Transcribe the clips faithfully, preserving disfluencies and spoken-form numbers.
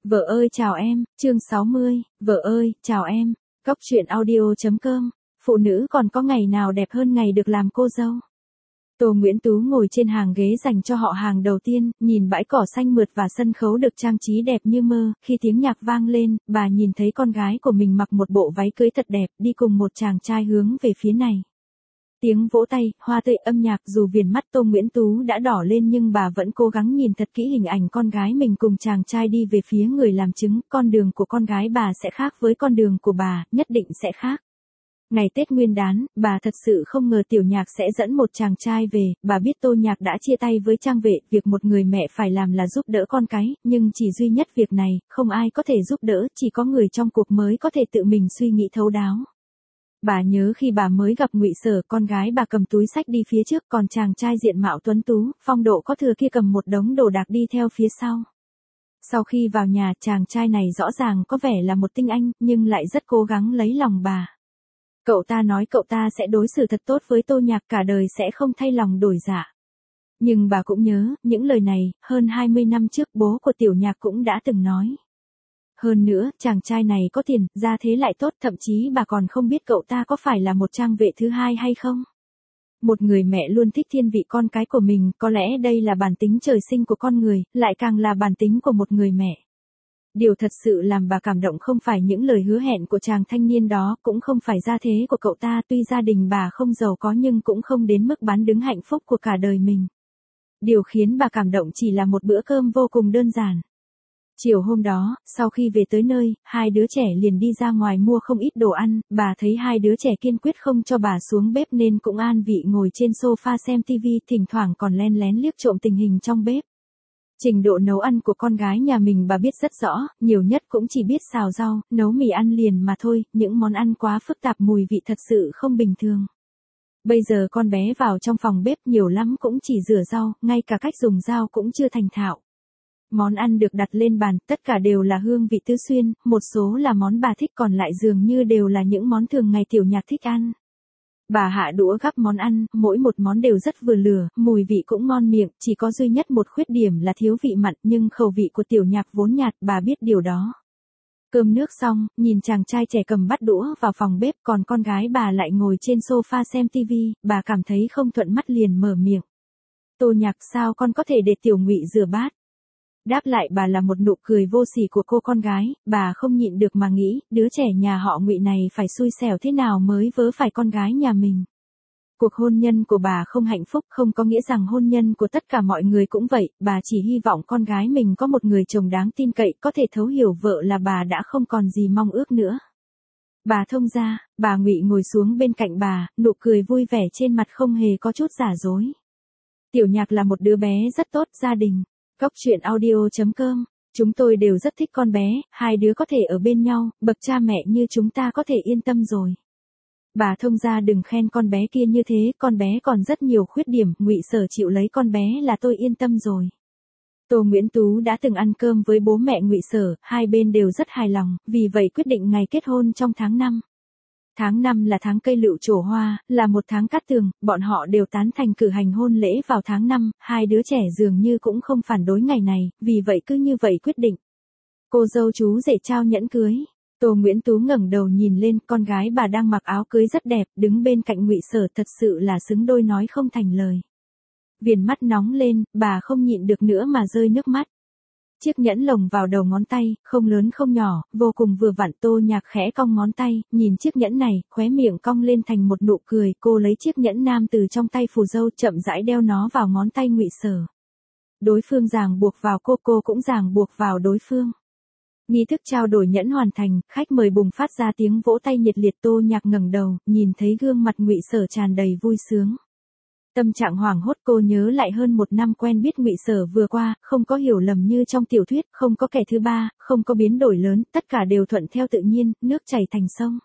Vợ ơi chào em, chương sáu mươi, vợ ơi, chào em, Cóc truyện audio.com, phụ nữ còn có ngày nào đẹp hơn ngày được làm cô dâu. Tô Nguyễn Tú ngồi trên hàng ghế dành cho họ hàng đầu tiên, nhìn bãi cỏ xanh mượt và sân khấu được trang trí đẹp như mơ, khi tiếng nhạc vang lên, bà nhìn thấy con gái của mình mặc một bộ váy cưới thật đẹp, đi cùng một chàng trai hướng về phía này. Tiếng vỗ tay, hoa tươi âm nhạc dù viền mắt Tô Nguyễn Tú đã đỏ lên nhưng bà vẫn cố gắng nhìn thật kỹ hình ảnh con gái mình cùng chàng trai đi về phía người làm chứng, con đường của con gái bà sẽ khác với con đường của bà, nhất định sẽ khác. Ngày Tết Nguyên đán, bà thật sự không ngờ Tiểu Nhạc sẽ dẫn một chàng trai về, bà biết Tô Nhạc đã chia tay với Trang Vệ, việc một người mẹ phải làm là giúp đỡ con cái, nhưng chỉ duy nhất việc này, không ai có thể giúp đỡ, chỉ có người trong cuộc mới có thể tự mình suy nghĩ thấu đáo. Bà nhớ khi bà mới gặp Ngụy Sở, con gái bà cầm túi xách đi phía trước, còn chàng trai diện mạo tuấn tú, phong độ có thừa kia cầm một đống đồ đạc đi theo phía sau. Sau khi vào nhà, chàng trai này rõ ràng có vẻ là một tinh anh, nhưng lại rất cố gắng lấy lòng bà. Cậu ta nói cậu ta sẽ đối xử thật tốt với Tô Nhạc, cả đời sẽ không thay lòng đổi dạ. Nhưng bà cũng nhớ, những lời này, hơn hai mươi năm trước bố của Tiểu Nhạc cũng đã từng nói. Hơn nữa, chàng trai này có tiền, gia thế lại tốt, thậm chí bà còn không biết cậu ta có phải là một Trang Vệ thứ hai hay không. Một người mẹ luôn thích thiên vị con cái của mình, có lẽ đây là bản tính trời sinh của con người, lại càng là bản tính của một người mẹ. Điều thật sự làm bà cảm động không phải những lời hứa hẹn của chàng thanh niên đó, cũng không phải gia thế của cậu ta, tuy gia đình bà không giàu có nhưng cũng không đến mức bán đứng hạnh phúc của cả đời mình. Điều khiến bà cảm động chỉ là một bữa cơm vô cùng đơn giản. Chiều hôm đó, sau khi về tới nơi, hai đứa trẻ liền đi ra ngoài mua không ít đồ ăn, bà thấy hai đứa trẻ kiên quyết không cho bà xuống bếp nên cũng an vị ngồi trên sofa xem tivi, thỉnh thoảng còn len lén liếc trộm tình hình trong bếp. Trình độ nấu ăn của con gái nhà mình bà biết rất rõ, nhiều nhất cũng chỉ biết xào rau, nấu mì ăn liền mà thôi, những món ăn quá phức tạp mùi vị thật sự không bình thường. Bây giờ con bé vào trong phòng bếp nhiều lắm cũng chỉ rửa rau, ngay cả cách dùng dao cũng chưa thành thạo. Món ăn được đặt lên bàn, tất cả đều là hương vị tứ xuyên, một số là món bà thích còn lại dường như đều là những món thường ngày Tiểu Nhạc thích ăn. Bà hạ đũa gắp món ăn, mỗi một món đều rất vừa lửa, mùi vị cũng ngon miệng, chỉ có duy nhất một khuyết điểm là thiếu vị mặn, nhưng khẩu vị của Tiểu Nhạc vốn nhạt, bà biết điều đó. Cơm nước xong, nhìn chàng trai trẻ cầm bát đũa vào phòng bếp, còn con gái bà lại ngồi trên sofa xem tivi, bà cảm thấy không thuận mắt liền mở miệng. Tô Nhạc, sao con có thể để Tiểu Ngụy rửa bát? Đáp lại bà là một nụ cười vô sỉ của cô con gái, bà không nhịn được mà nghĩ, đứa trẻ nhà họ Ngụy này phải xui xẻo thế nào mới vớ phải con gái nhà mình. Cuộc hôn nhân của bà không hạnh phúc không có nghĩa rằng hôn nhân của tất cả mọi người cũng vậy, bà chỉ hy vọng con gái mình có một người chồng đáng tin cậy, có thể thấu hiểu vợ là bà đã không còn gì mong ước nữa. Bà thông ra, bà Ngụy ngồi xuống bên cạnh bà, nụ cười vui vẻ trên mặt không hề có chút giả dối. Tiểu Nhạc là một đứa bé rất tốt, gia đình. Cóc truyện audio.com, chúng tôi đều rất thích con bé, hai đứa có thể ở bên nhau, bậc cha mẹ như chúng ta có thể yên tâm rồi. Bà thông ra đừng khen con bé kia như thế, con bé còn rất nhiều khuyết điểm, Ngụy Sở chịu lấy con bé là tôi yên tâm rồi. Tô Nguyễn Tú đã từng ăn cơm với bố mẹ Ngụy Sở, hai bên đều rất hài lòng, vì vậy quyết định ngày kết hôn trong tháng năm. Tháng năm là tháng cây lựu trổ hoa, là một tháng cát tường, bọn họ đều tán thành cử hành hôn lễ vào tháng năm, hai đứa trẻ dường như cũng không phản đối ngày này, vì vậy cứ như vậy quyết định. Cô dâu chú rể trao nhẫn cưới. Tô Nguyễn Tú ngẩng đầu nhìn lên, con gái bà đang mặc áo cưới rất đẹp, đứng bên cạnh Ngụy Sở thật sự là xứng đôi nói không thành lời. Viền mắt nóng lên, bà không nhịn được nữa mà rơi nước mắt. Chiếc nhẫn lồng vào đầu ngón tay, không lớn không nhỏ, vô cùng vừa vặn. Tô Nhạc khẽ cong ngón tay, nhìn chiếc nhẫn này, khóe miệng cong lên thành một nụ cười, cô lấy chiếc nhẫn nam từ trong tay phù dâu chậm rãi đeo nó vào ngón tay Ngụy Sở. Đối phương ràng buộc vào cô, cô cũng ràng buộc vào đối phương. Nghi thức trao đổi nhẫn hoàn thành, khách mời bùng phát ra tiếng vỗ tay nhiệt liệt. Tô Nhạc ngẩng đầu, nhìn thấy gương mặt Ngụy Sở tràn đầy vui sướng. Tâm trạng hoảng hốt, cô nhớ lại hơn một năm quen biết Ngụy Sở vừa qua, không có hiểu lầm như trong tiểu thuyết, không có kẻ thứ ba, không có biến đổi lớn, tất cả đều thuận theo tự nhiên, nước chảy thành sông.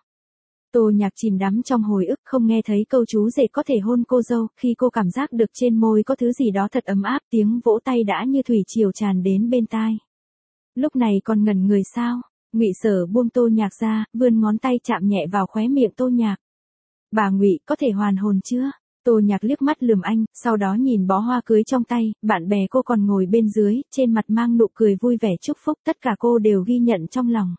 Tô Nhạc chìm đắm trong hồi ức, không nghe thấy câu chú rể có thể hôn cô dâu, khi cô cảm giác được trên môi có thứ gì đó thật ấm áp, tiếng vỗ tay đã như thủy triều tràn đến bên tai. Lúc này còn ngẩn người sao? Ngụy Sở buông Tô Nhạc ra, vươn ngón tay chạm nhẹ vào khóe miệng Tô Nhạc. Bà Ngụy, có thể hoàn hồn chưa? Tô Nhạc liếc mắt lườm anh, sau đó nhìn bó hoa cưới trong tay, bạn bè cô còn ngồi bên dưới, trên mặt mang nụ cười vui vẻ chúc phúc, tất cả cô đều ghi nhận trong lòng.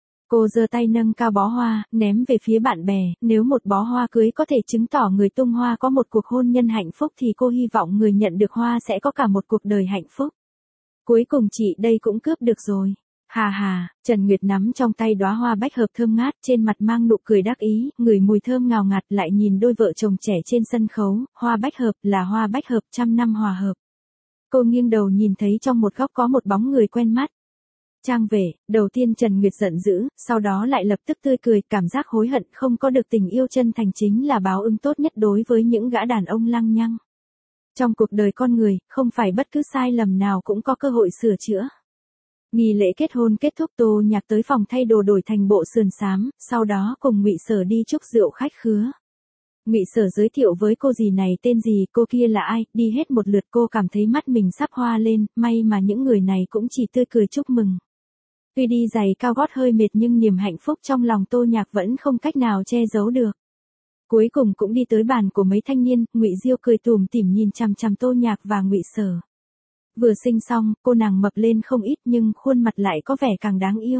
Cô giơ tay nâng cao bó hoa, ném về phía bạn bè, nếu một bó hoa cưới có thể chứng tỏ người tung hoa có một cuộc hôn nhân hạnh phúc thì cô hy vọng người nhận được hoa sẽ có cả một cuộc đời hạnh phúc. Cuối cùng chị đây cũng cướp được rồi. Hà hà, Trần Nguyệt nắm trong tay đóa hoa bách hợp thơm ngát, trên mặt mang nụ cười đắc ý, ngửi mùi thơm ngào ngạt, lại nhìn đôi vợ chồng trẻ trên sân khấu, hoa bách hợp là hoa bách hợp trăm năm hòa hợp. Cô nghiêng đầu nhìn thấy trong một góc có một bóng người quen mắt. Trang Vệ, đầu tiên Trần Nguyệt giận dữ, sau đó lại lập tức tươi cười, cảm giác hối hận không có được tình yêu chân thành chính là báo ứng tốt nhất đối với những gã đàn ông lăng nhăng. Trong cuộc đời con người, không phải bất cứ sai lầm nào cũng có cơ hội sửa chữa. Nghi lễ kết hôn kết thúc, Tô Nhạc tới phòng thay đồ đổi thành bộ sườn xám, sau đó cùng Ngụy Sở đi chúc rượu khách khứa. Ngụy Sở giới thiệu với cô gì này tên gì, cô kia là ai, đi hết một lượt cô cảm thấy mắt mình sắp hoa lên, may mà những người này cũng chỉ tươi cười chúc mừng. Tuy đi giày cao gót hơi mệt nhưng niềm hạnh phúc trong lòng Tô Nhạc vẫn không cách nào che giấu được. Cuối cùng cũng đi tới bàn của mấy thanh niên, Ngụy Diêu cười tủm tỉm nhìn chằm chằm Tô Nhạc và Ngụy Sở. Vừa sinh xong, cô nàng mập lên không ít nhưng khuôn mặt lại có vẻ càng đáng yêu.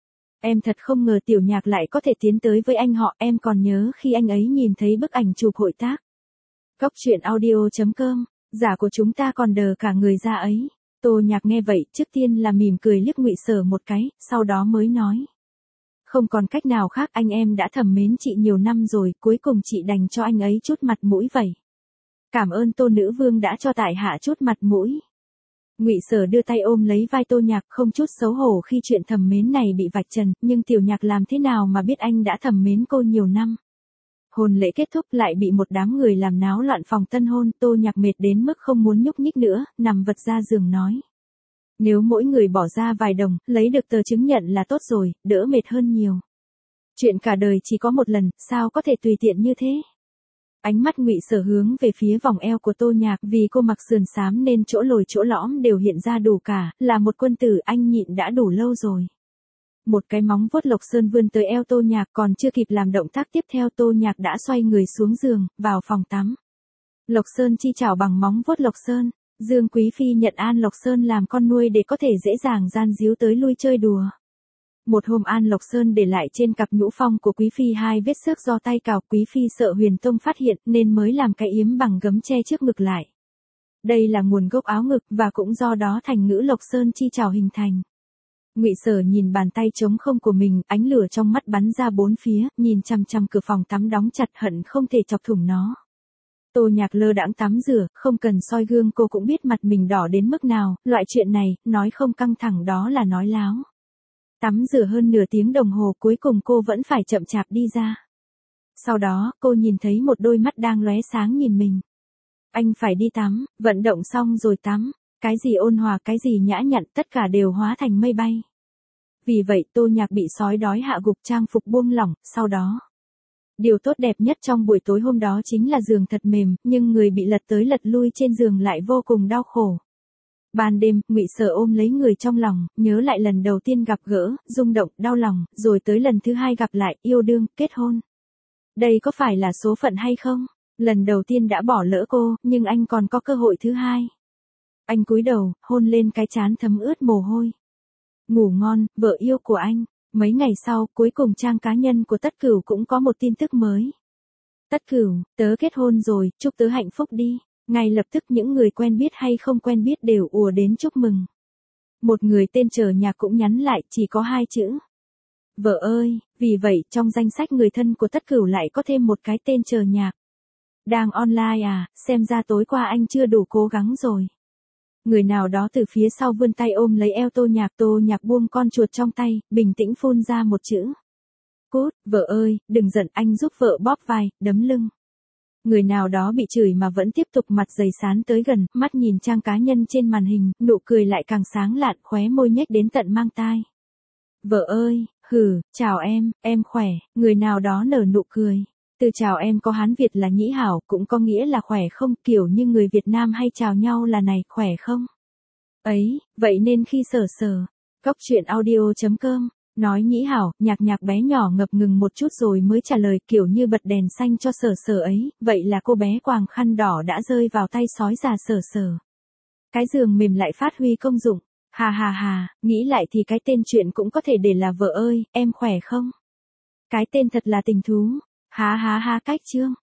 Em thật không ngờ Tiểu Nhạc lại có thể tiến tới với anh họ, em còn nhớ khi anh ấy nhìn thấy bức ảnh chụp hội tác. Cóc truyện audio chấm com, giả của chúng ta còn đờ cả người ra ấy. Tô Nhạc nghe vậy, trước tiên là mỉm cười liếc Ngụy Sở một cái, sau đó mới nói. Không còn cách nào khác, anh em đã thầm mến chị nhiều năm rồi, cuối cùng chị đành cho anh ấy chút mặt mũi vậy. Cảm ơn Tô nữ vương đã cho tại hạ chút mặt mũi. Ngụy Sở đưa tay ôm lấy vai Tô Nhạc, không chút xấu hổ khi chuyện thầm mến này bị vạch trần, nhưng Tiểu Nhạc làm thế nào mà biết anh đã thầm mến cô nhiều năm. Hôn lễ kết thúc lại bị một đám người làm náo loạn phòng tân hôn, Tô Nhạc mệt đến mức không muốn nhúc nhích nữa, nằm vật ra giường nói. Nếu mỗi người bỏ ra vài đồng, lấy được tờ chứng nhận là tốt rồi, đỡ mệt hơn nhiều. Chuyện cả đời chỉ có một lần, sao có thể tùy tiện như thế? Ánh mắt Ngụy Sở hướng về phía vòng eo của Tô Nhạc, vì cô mặc sườn xám nên chỗ lồi chỗ lõm đều hiện ra đủ cả, là một quân tử anh nhịn đã đủ lâu rồi. Một cái móng vuốt Lộc Sơn vươn tới eo Tô Nhạc, còn chưa kịp làm động tác tiếp theo Tô Nhạc đã xoay người xuống giường, vào phòng tắm. Lộc Sơn chi chảo bằng móng vuốt Lộc Sơn, Dương Quý Phi nhận An Lộc Sơn làm con nuôi để có thể dễ dàng gian díu tới lui chơi đùa. Một hôm An Lộc Sơn để lại trên cặp nhũ phong của Quý Phi hai vết xước do tay cào, Quý Phi sợ Huyền Tông phát hiện nên mới làm cái yếm bằng gấm che trước ngực lại. Đây là nguồn gốc áo ngực và cũng do đó thành ngữ Lộc Sơn chi chảo hình thành. Ngụy Sở nhìn bàn tay trống không của mình, ánh lửa trong mắt bắn ra bốn phía, nhìn chằm chằm cửa phòng tắm đóng chặt hận không thể chọc thủng nó. Tô Nhạc lơ đãng tắm rửa, không cần soi gương cô cũng biết mặt mình đỏ đến mức nào, loại chuyện này, nói không căng thẳng đó là nói láo. Tắm rửa hơn nửa tiếng đồng hồ cuối cùng cô vẫn phải chậm chạp đi ra. Sau đó, cô nhìn thấy một đôi mắt đang lóe sáng nhìn mình. Anh phải đi tắm, vận động xong rồi tắm, cái gì ôn hòa cái gì nhã nhặn tất cả đều hóa thành mây bay. Vì vậy Tô Nhạc bị sói đói hạ gục, trang phục buông lỏng, sau đó. Điều tốt đẹp nhất trong buổi tối hôm đó chính là giường thật mềm, nhưng người bị lật tới lật lui trên giường lại vô cùng đau khổ. Ban đêm, Ngụy Sở ôm lấy người trong lòng, nhớ lại lần đầu tiên gặp gỡ, rung động, đau lòng, rồi tới lần thứ hai gặp lại, yêu đương, kết hôn. Đây có phải là số phận hay không? Lần đầu tiên đã bỏ lỡ cô, nhưng anh còn có cơ hội thứ hai. Anh cúi đầu, hôn lên cái trán thấm ướt mồ hôi. Ngủ ngon, vợ yêu của anh. Mấy ngày sau, cuối cùng trang cá nhân của Tất Cửu cũng có một tin tức mới. Tất Cửu, tớ kết hôn rồi, chúc tớ hạnh phúc đi. Ngay lập tức những người quen biết hay không quen biết đều ùa đến chúc mừng. Một người tên Chờ Nhạc cũng nhắn lại, chỉ có hai chữ. Vợ ơi, vì vậy trong danh sách người thân của Tất Cửu lại có thêm một cái tên Chờ Nhạc. Đang online à, xem ra tối qua anh chưa đủ cố gắng rồi. Người nào đó từ phía sau vươn tay ôm lấy eo Tô Nhạc, Tô Nhạc buông con chuột trong tay, bình tĩnh phun ra một chữ. Cút, vợ ơi, đừng giận, anh giúp vợ bóp vai, đấm lưng. Người nào đó bị chửi mà vẫn tiếp tục mặt dày sán tới gần, mắt nhìn trang cá nhân trên màn hình, nụ cười lại càng sáng lạn, khóe môi nhếch đến tận mang tai. Vợ ơi, hừ, chào em, em khỏe, người nào đó nở nụ cười. Từ chào em có Hán Việt là nhĩ hảo, cũng có nghĩa là khỏe không, kiểu như người Việt Nam hay chào nhau là này, khỏe không? Ấy, vậy nên khi Sở Sở, cóc truyện audio chấm com Nói nhĩ hảo, nhạc nhạc bé nhỏ ngập ngừng một chút rồi mới trả lời kiểu như bật đèn xanh cho sở sở ấy, vậy là cô bé quàng khăn đỏ đã rơi vào tay sói già sở sở. Cái giường mềm lại phát huy công dụng, hà hà hà, nghĩ lại thì cái tên chuyện cũng có thể để là vợ ơi, em khỏe không? Cái tên thật là tình thú, há há há cách chương.